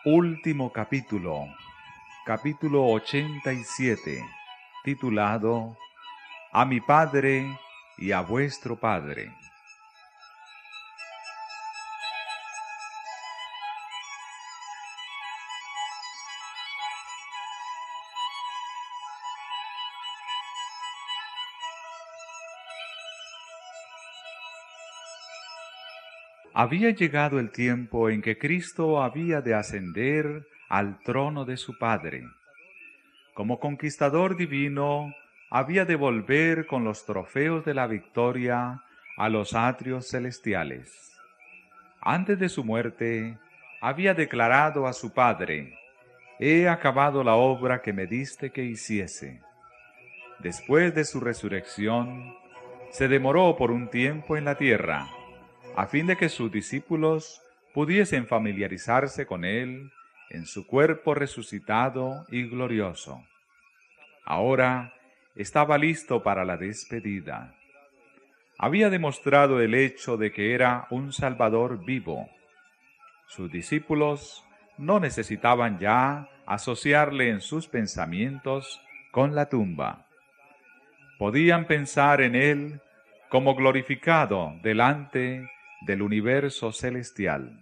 Último capítulo, capítulo 87, titulado A mi Padre y a vuestro Padre. Había llegado el tiempo en que Cristo había de ascender al trono de su Padre. Como conquistador divino, había de volver con los trofeos de la victoria a los atrios celestiales. Antes de su muerte, había declarado a su Padre: «He acabado la obra que me diste que hiciese». Después de su resurrección, se demoró por un tiempo en la tierra, a fin de que sus discípulos pudiesen familiarizarse con él en su cuerpo resucitado y glorioso. Ahora estaba listo para la despedida. Había demostrado el hecho de que era un Salvador vivo. Sus discípulos no necesitaban ya asociarle en sus pensamientos con la tumba. Podían pensar en él como glorificado delante del universo celestial.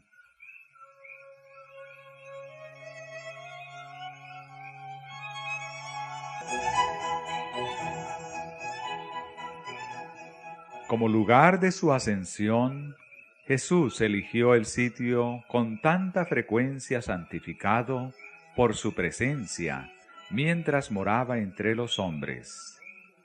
Como lugar de su ascensión, Jesús eligió el sitio con tanta frecuencia santificado por su presencia, mientras moraba entre los hombres.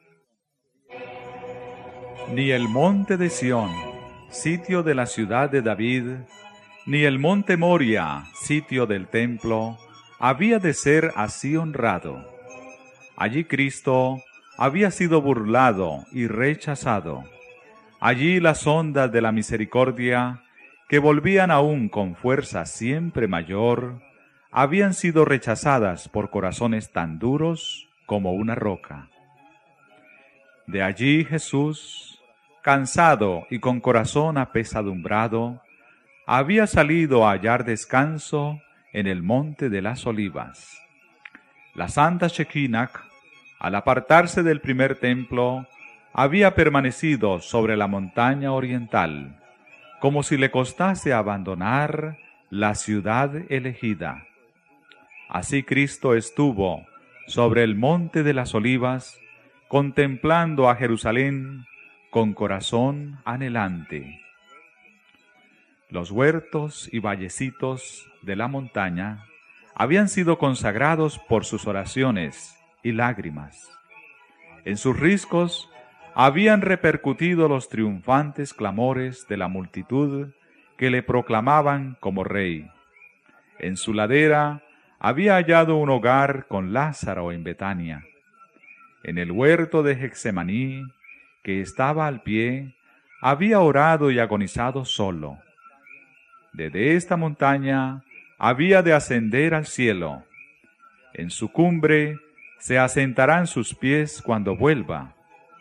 Ni el monte de Sión, sitio de la ciudad de David, ni el monte Moria, sitio del templo, había de ser así honrado. Allí Cristo había sido burlado y rechazado. Allí las ondas de la misericordia, que volvían aún con fuerza siempre mayor, habían sido rechazadas por corazones tan duros como una roca. De allí Jesús, cansado y con corazón apesadumbrado, había salido a hallar descanso en el monte de las Olivas. La Santa Shekinah, al apartarse del primer templo, había permanecido sobre la montaña oriental, como si le costase abandonar la ciudad elegida. Así Cristo estuvo sobre el monte de las Olivas, contemplando a Jerusalén con corazón anhelante. Los huertos y vallecitos de la montaña habían sido consagrados por sus oraciones y lágrimas. En sus riscos habían repercutido los triunfantes clamores de la multitud que le proclamaban como rey. En su ladera había hallado un hogar con Lázaro en Betania. En el huerto de Getsemaní, que estaba al pie, había orado y agonizado solo. Desde esta montaña había de ascender al cielo. En su cumbre se asentarán sus pies cuando vuelva.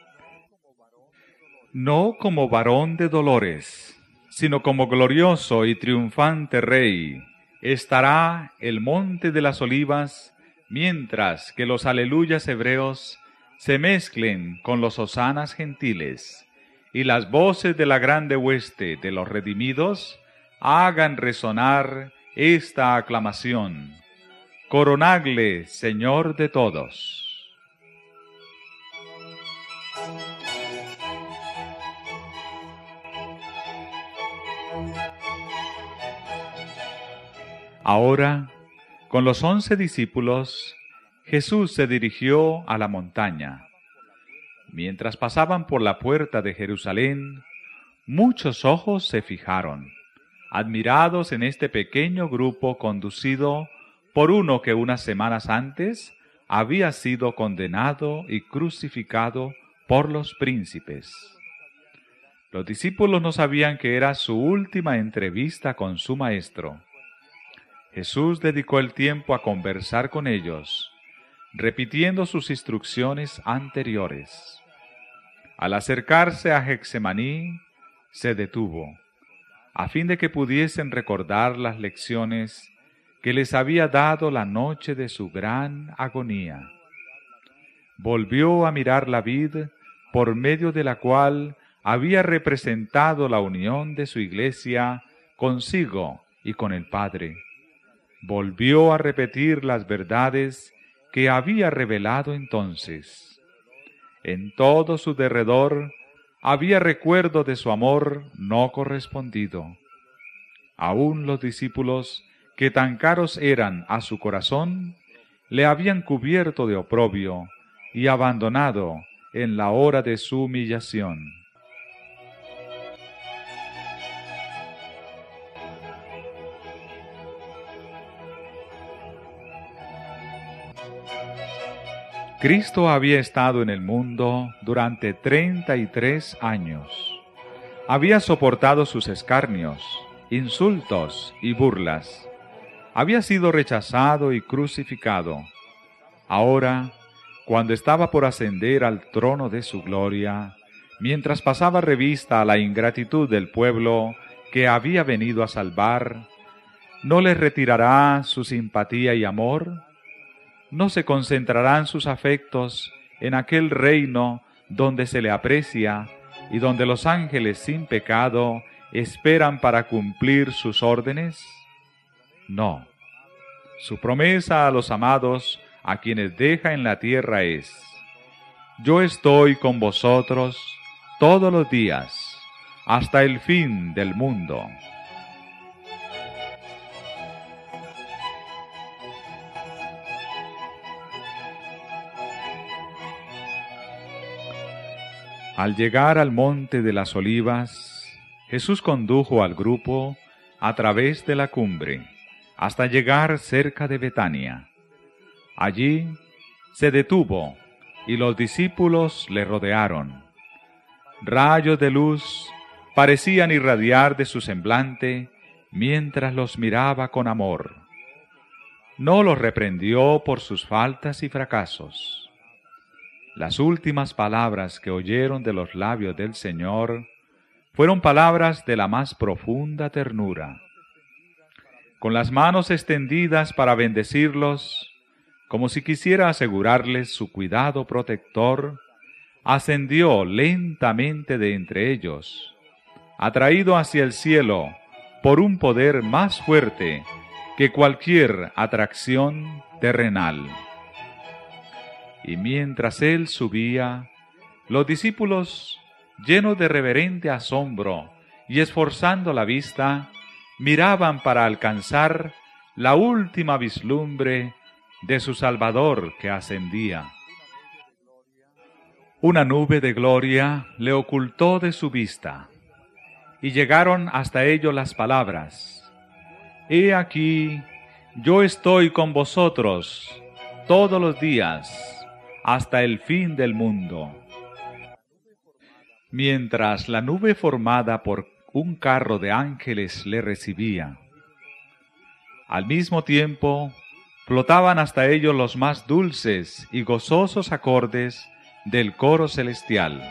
No como varón de dolores, sino como glorioso y triunfante rey, estará el monte de las Olivas, mientras que los aleluyas hebreos se mezclen con los hosanas gentiles, y las voces de la grande hueste de los redimidos hagan resonar esta aclamación: coronadle, Señor de todos. Ahora, con los 11 discípulos, Jesús se dirigió a la montaña. Mientras pasaban por la puerta de Jerusalén, muchos ojos se fijaron, admirados en este pequeño grupo conducido por uno que unas semanas antes había sido condenado y crucificado por los príncipes. Los discípulos no sabían que era su última entrevista con su Maestro. Jesús dedicó el tiempo a conversar con ellos, repitiendo sus instrucciones anteriores. Al acercarse a Getsemaní, se detuvo, a fin de que pudiesen recordar las lecciones que les había dado la noche de su gran agonía. Volvió a mirar la vid por medio de la cual había representado la unión de su iglesia consigo y con el Padre. Volvió a repetir las verdades que había revelado entonces. En todo su derredor había recuerdo de su amor no correspondido. Aún los discípulos, que tan caros eran a su corazón, le habían cubierto de oprobio y abandonado en la hora de su humillación. Cristo había estado en el mundo durante 33 años. Había soportado sus escarnios, insultos y burlas. Había sido rechazado y crucificado. Ahora, cuando estaba por ascender al trono de su gloria, mientras pasaba revista a la ingratitud del pueblo que había venido a salvar, ¿no les retirará su simpatía y amor? ¿No se concentrarán sus afectos en aquel reino donde se le aprecia y donde los ángeles sin pecado esperan para cumplir sus órdenes? No. Su promesa a los amados a quienes deja en la tierra es: yo estoy con vosotros todos los días, hasta el fin del mundo. Al llegar al monte de las Olivas, Jesús condujo al grupo a través de la cumbre, hasta llegar cerca de Betania. Allí se detuvo y los discípulos le rodearon. Rayos de luz parecían irradiar de su semblante mientras los miraba con amor. No los reprendió por sus faltas y fracasos. Las últimas palabras que oyeron de los labios del Señor fueron palabras de la más profunda ternura. Con las manos extendidas para bendecirlos, como si quisiera asegurarles su cuidado protector, ascendió lentamente de entre ellos, atraído hacia el cielo por un poder más fuerte que cualquier atracción terrenal. Y mientras él subía, los discípulos, llenos de reverente asombro y esforzando la vista, miraban para alcanzar la última vislumbre de su Salvador que ascendía. Una nube de gloria le ocultó de su vista, y llegaron hasta ellos las palabras: He aquí, yo estoy con vosotros todos los días, hasta el fin del mundo. Mientras la nube formada por un carro de ángeles le recibía, al mismo tiempo flotaban hasta ellos los más dulces y gozosos acordes del coro celestial.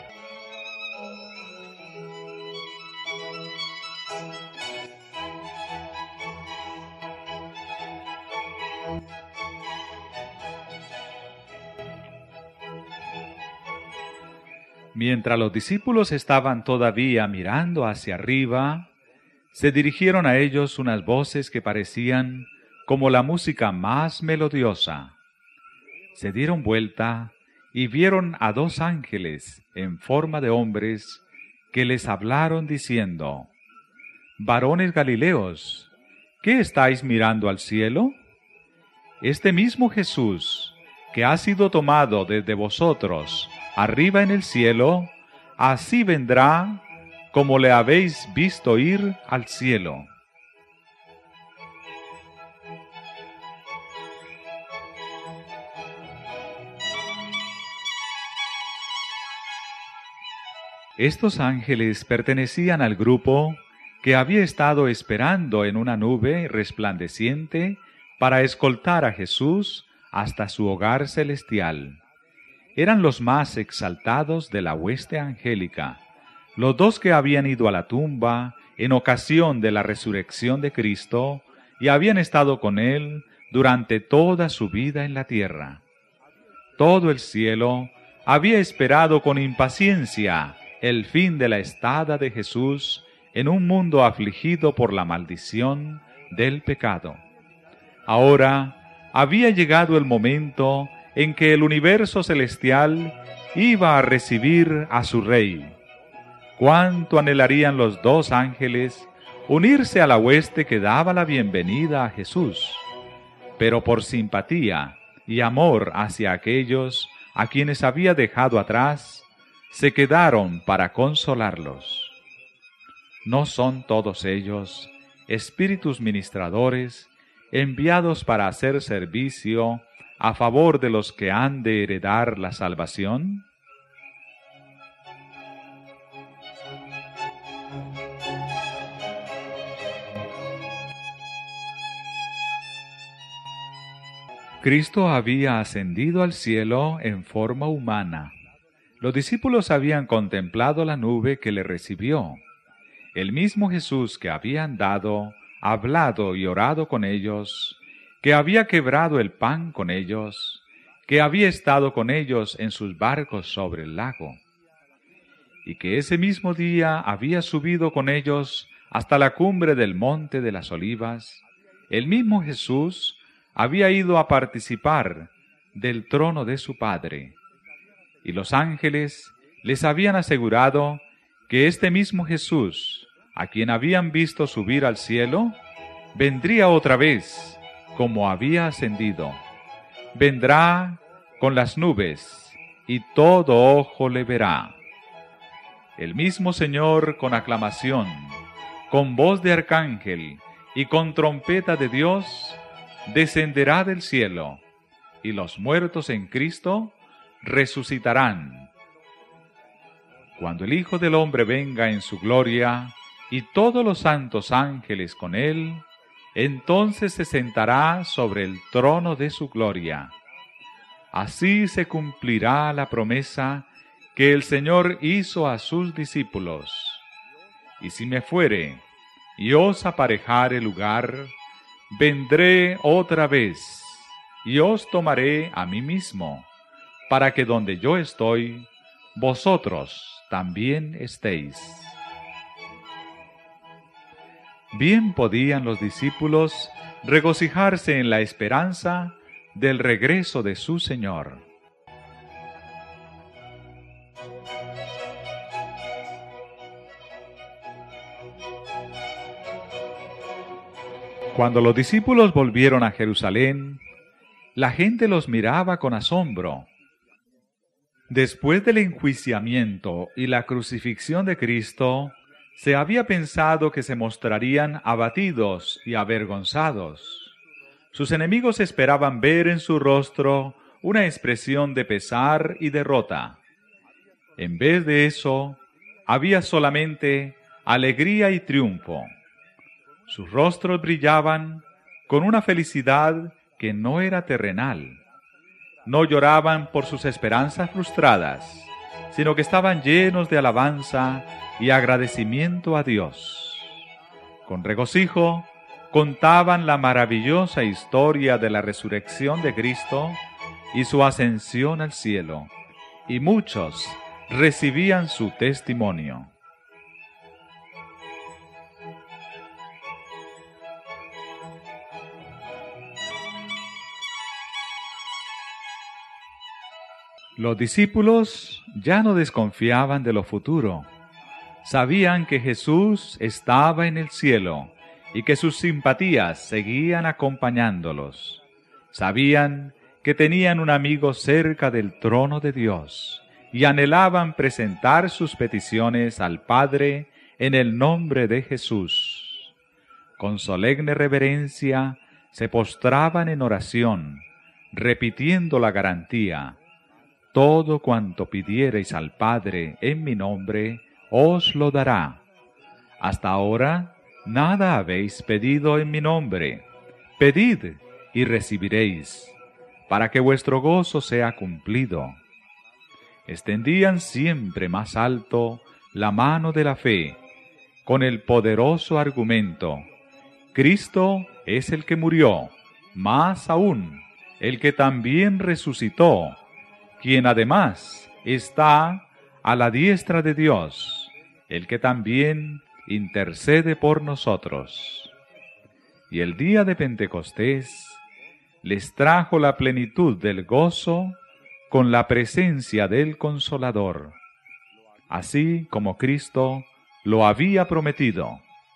Mientras los discípulos estaban todavía mirando hacia arriba, se dirigieron a ellos unas voces que parecían como la música más melodiosa. Se dieron vuelta y vieron a dos ángeles en forma de hombres que les hablaron diciendo: «Varones Galileos, ¿qué estáis mirando al cielo? Este mismo Jesús, que ha sido tomado desde vosotros arriba en el cielo, así vendrá como le habéis visto ir al cielo». Estos ángeles pertenecían al grupo que había estado esperando en una nube resplandeciente para escoltar a Jesús hasta su hogar celestial. Eran los más exaltados de la hueste angélica, los dos que habían ido a la tumba en ocasión de la resurrección de Cristo y habían estado con él durante toda su vida en la tierra. Todo el cielo había esperado con impaciencia el fin de la estada de Jesús en un mundo afligido por la maldición del pecado. Ahora había llegado el momento en que el universo celestial iba a recibir a su Rey. Cuánto anhelarían los dos ángeles unirse a la hueste que daba la bienvenida a Jesús, pero por simpatía y amor hacia aquellos a quienes había dejado atrás, se quedaron para consolarlos. ¿No son todos ellos espíritus ministradores enviados para hacer servicio a favor de los que han de heredar la salvación? Cristo había ascendido al cielo en forma humana. Los discípulos habían contemplado la nube que le recibió. El mismo Jesús que había andado, hablado y orado con ellos, que había quebrado el pan con ellos, que había estado con ellos en sus barcos sobre el lago, y que ese mismo día había subido con ellos hasta la cumbre del monte de las Olivas, el mismo Jesús había ido a participar del trono de su Padre, y los ángeles les habían asegurado que este mismo Jesús, a quien habían visto subir al cielo, vendría otra vez, como había ascendido. Vendrá con las nubes, y todo ojo le verá. El mismo Señor, con aclamación, con voz de arcángel y con trompeta de Dios, descenderá del cielo, y los muertos en Cristo resucitarán. Cuando el Hijo del Hombre venga en su gloria, y todos los santos ángeles con él, entonces se sentará sobre el trono de su gloria. Así se cumplirá la promesa que el Señor hizo a sus discípulos. Y si me fuere, y os aparejare lugar, vendré otra vez, y os tomaré a mí mismo, para que donde yo estoy, vosotros también estéis. Bien podían los discípulos regocijarse en la esperanza del regreso de su Señor. Cuando los discípulos volvieron a Jerusalén, la gente los miraba con asombro. Después del enjuiciamiento y la crucifixión de Cristo, se había pensado que se mostrarían abatidos y avergonzados. Sus enemigos esperaban ver en su rostro una expresión de pesar y derrota. En vez de eso, había solamente alegría y triunfo. Sus rostros brillaban con una felicidad que no era terrenal. No lloraban por sus esperanzas frustradas, sino que estaban llenos de alabanza y agradecimiento a Dios. Con regocijo, contaban la maravillosa historia de la resurrección de Cristo y su ascensión al cielo, y muchos recibían su testimonio. Los discípulos ya no desconfiaban de lo futuro. Sabían que Jesús estaba en el cielo y que sus simpatías seguían acompañándolos. Sabían que tenían un amigo cerca del trono de Dios y anhelaban presentar sus peticiones al Padre en el nombre de Jesús. Con solemne reverencia se postraban en oración, repitiendo la garantía: todo cuanto pidiereis al Padre en mi nombre, os lo dará. Hasta ahora nada habéis pedido en mi nombre. Pedid y recibiréis, para que vuestro gozo sea cumplido. Extendían siempre más alto la mano de la fe, con el poderoso argumento: Cristo es el que murió, más aún, el que también resucitó, quien además está a la diestra de Dios, el que también intercede por nosotros. Y el día de Pentecostés les trajo la plenitud del gozo con la presencia del Consolador, así como Cristo lo había prometido.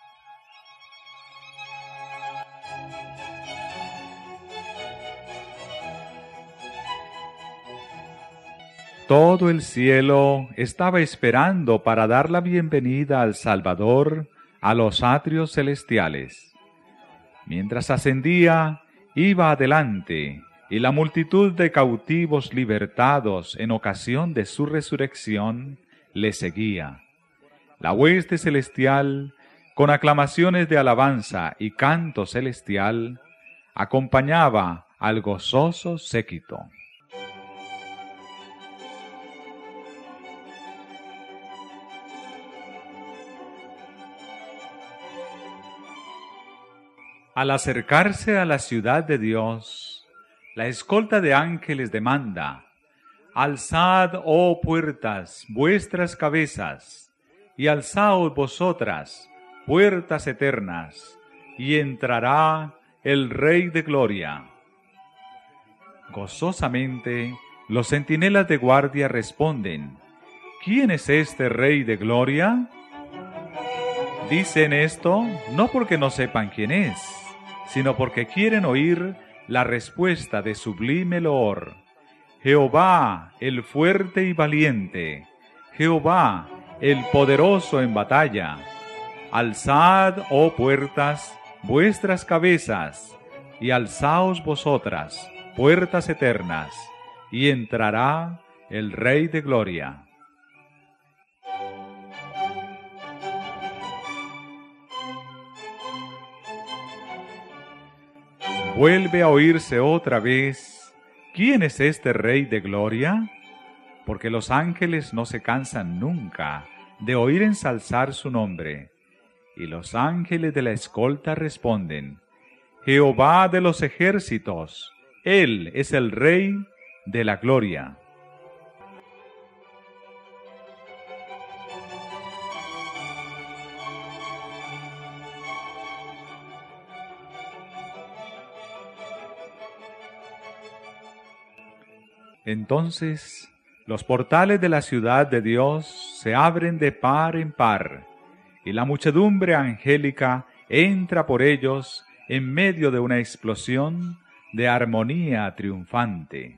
Todo el cielo estaba esperando para dar la bienvenida al Salvador a los atrios celestiales. Mientras ascendía, iba adelante, y la multitud de cautivos libertados en ocasión de su resurrección le seguía. La hueste celestial, con aclamaciones de alabanza y canto celestial, acompañaba al gozoso séquito. Al acercarse a la ciudad de Dios, la escolta de ángeles demanda: «Alzad, oh puertas, vuestras cabezas, y alzaos vosotras, puertas eternas, y entrará el Rey de Gloria». Gozosamente, los centinelas de guardia responden: «¿Quién es este Rey de Gloria?». Dicen esto no porque no sepan quién es, sino porque quieren oír la respuesta de sublime loor: «Jehová, el fuerte y valiente, Jehová, el poderoso en batalla. Alzad, oh puertas, vuestras cabezas, y alzaos vosotras, puertas eternas, y entrará el Rey de Gloria». Vuelve a oírse otra vez: «¿Quién es este Rey de Gloria?», porque los ángeles no se cansan nunca de oír ensalzar su nombre. Y los ángeles de la escolta responden: «Jehová de los ejércitos, Él es el Rey de la Gloria». Entonces, los portales de la ciudad de Dios se abren de par en par, y la muchedumbre angélica entra por ellos en medio de una explosión de armonía triunfante.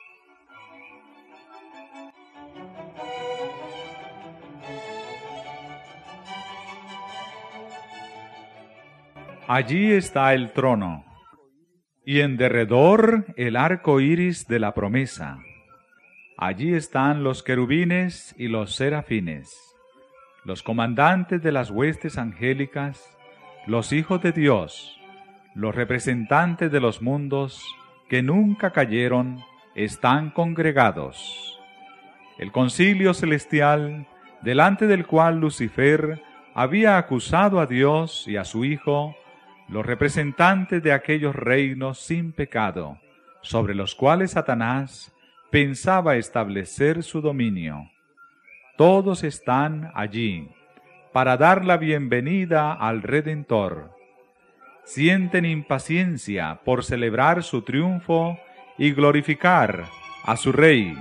Allí está el trono, y en derredor el arco iris de la promesa. Allí están los querubines y los serafines, los comandantes de las huestes angélicas, los hijos de Dios, los representantes de los mundos que nunca cayeron, están congregados. El concilio celestial, delante del cual Lucifer había acusado a Dios y a su Hijo, los representantes de aquellos reinos sin pecado, sobre los cuales Satanás pensaba establecer su dominio. Todos están allí para dar la bienvenida al Redentor. Sienten impaciencia por celebrar su triunfo y glorificar a su Rey.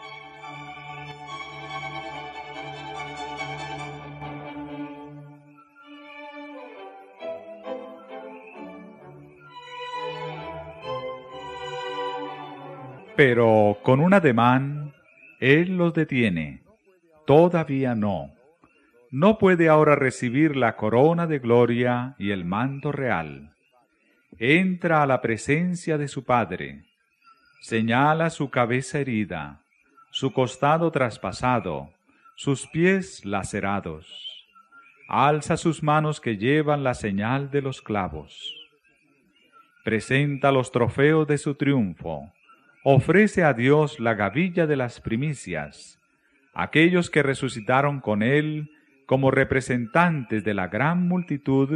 Pero con un ademán, Él los detiene. Todavía no. No puede ahora recibir la corona de gloria y el manto real. Entra a la presencia de su Padre. Señala su cabeza herida, su costado traspasado, sus pies lacerados. Alza sus manos que llevan la señal de los clavos. Presenta los trofeos de su triunfo. Ofrece a Dios la gavilla de las primicias, aquellos que resucitaron con Él como representantes de la gran multitud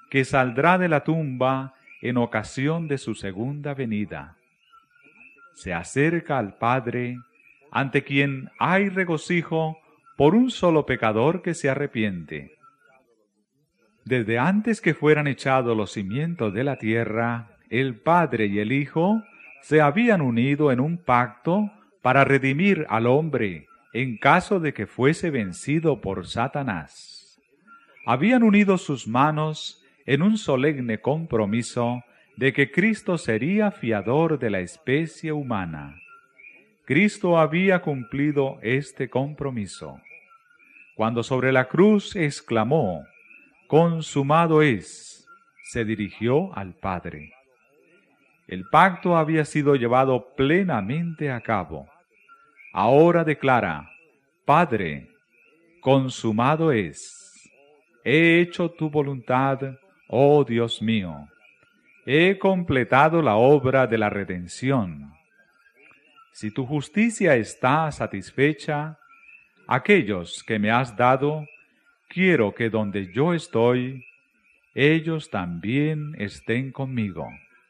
que saldrá de la tumba en ocasión de su segunda venida. Se acerca al Padre, ante quien hay regocijo por un solo pecador que se arrepiente. Desde antes que fueran echados los cimientos de la tierra, el Padre y el Hijo se habían unido en un pacto para redimir al hombre en caso de que fuese vencido por Satanás. Habían unido sus manos en un solemne compromiso de que Cristo sería fiador de la especie humana. Cristo había cumplido este compromiso. Cuando sobre la cruz exclamó, «Consumado es», se dirigió al Padre. El pacto había sido llevado plenamente a cabo. Ahora declara, «Padre, consumado es. He hecho tu voluntad, oh Dios mío. He completado la obra de la redención. Si tu justicia está satisfecha, aquellos que me has dado, quiero que donde yo estoy, ellos también estén conmigo».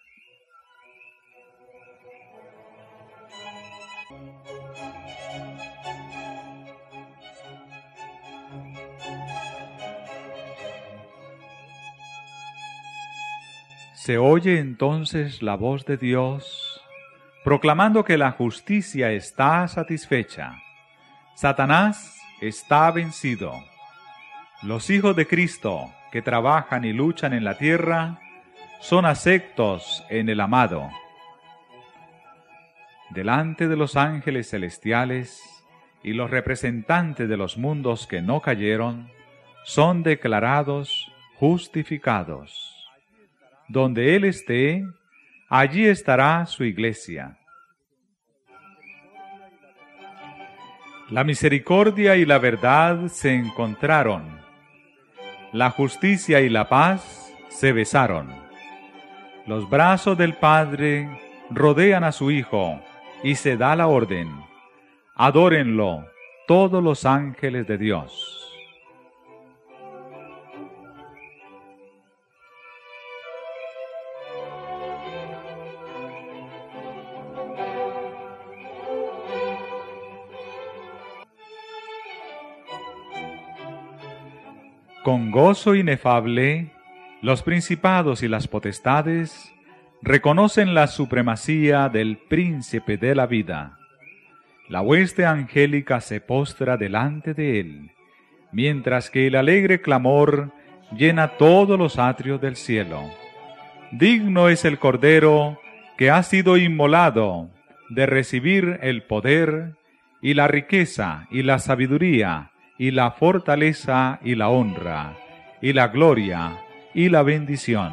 Se oye entonces la voz de Dios, proclamando que la justicia está satisfecha. Satanás está vencido. Los hijos de Cristo, que trabajan y luchan en la tierra, son aceptos en el amado. Delante de los ángeles celestiales y los representantes de los mundos que no cayeron, son declarados justificados. Donde Él esté, allí estará su iglesia. La misericordia y la verdad se encontraron. La justicia y la paz se besaron. Los brazos del Padre rodean a su Hijo y se da la orden. Adórenlo todos los ángeles de Dios. Con gozo inefable, los principados y las potestades reconocen la supremacía del Príncipe de la vida. La hueste angélica se postra delante de él, mientras que el alegre clamor llena todos los atrios del cielo. Digno es el Cordero que ha sido inmolado de recibir el poder y la riqueza y la sabiduría y la fortaleza y la honra, y la gloria y la bendición.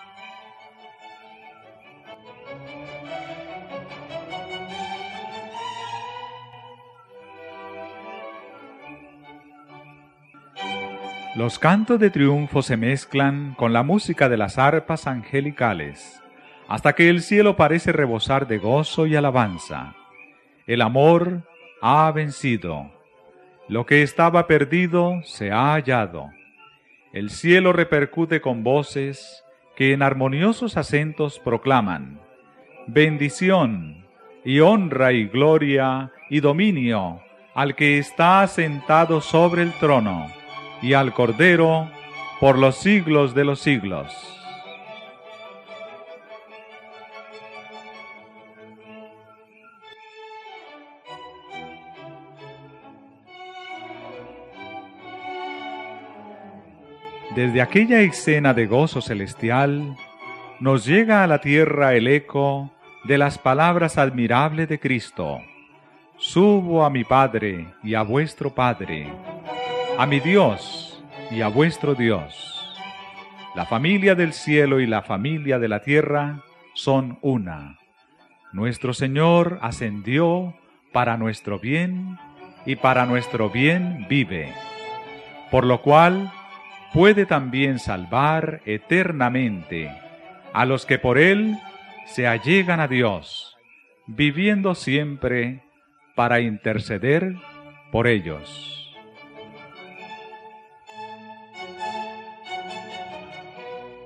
Los cantos de triunfo se mezclan con la música de las arpas angelicales, hasta que el cielo parece rebosar de gozo y alabanza. El amor ha vencido. Lo que estaba perdido se ha hallado. El cielo repercute con voces que en armoniosos acentos proclaman: bendición y honra y gloria y dominio al que está sentado sobre el trono y al Cordero por los siglos de los siglos. Desde aquella escena de gozo celestial, nos llega a la tierra el eco de las palabras admirables de Cristo: subo a mi Padre y a vuestro Padre, a mi Dios y a vuestro Dios. La familia del cielo y la familia de la tierra son una. Nuestro Señor ascendió para nuestro bien y para nuestro bien vive, por lo cual puede también salvar eternamente a los que por Él se allegan a Dios, viviendo siempre para interceder por ellos.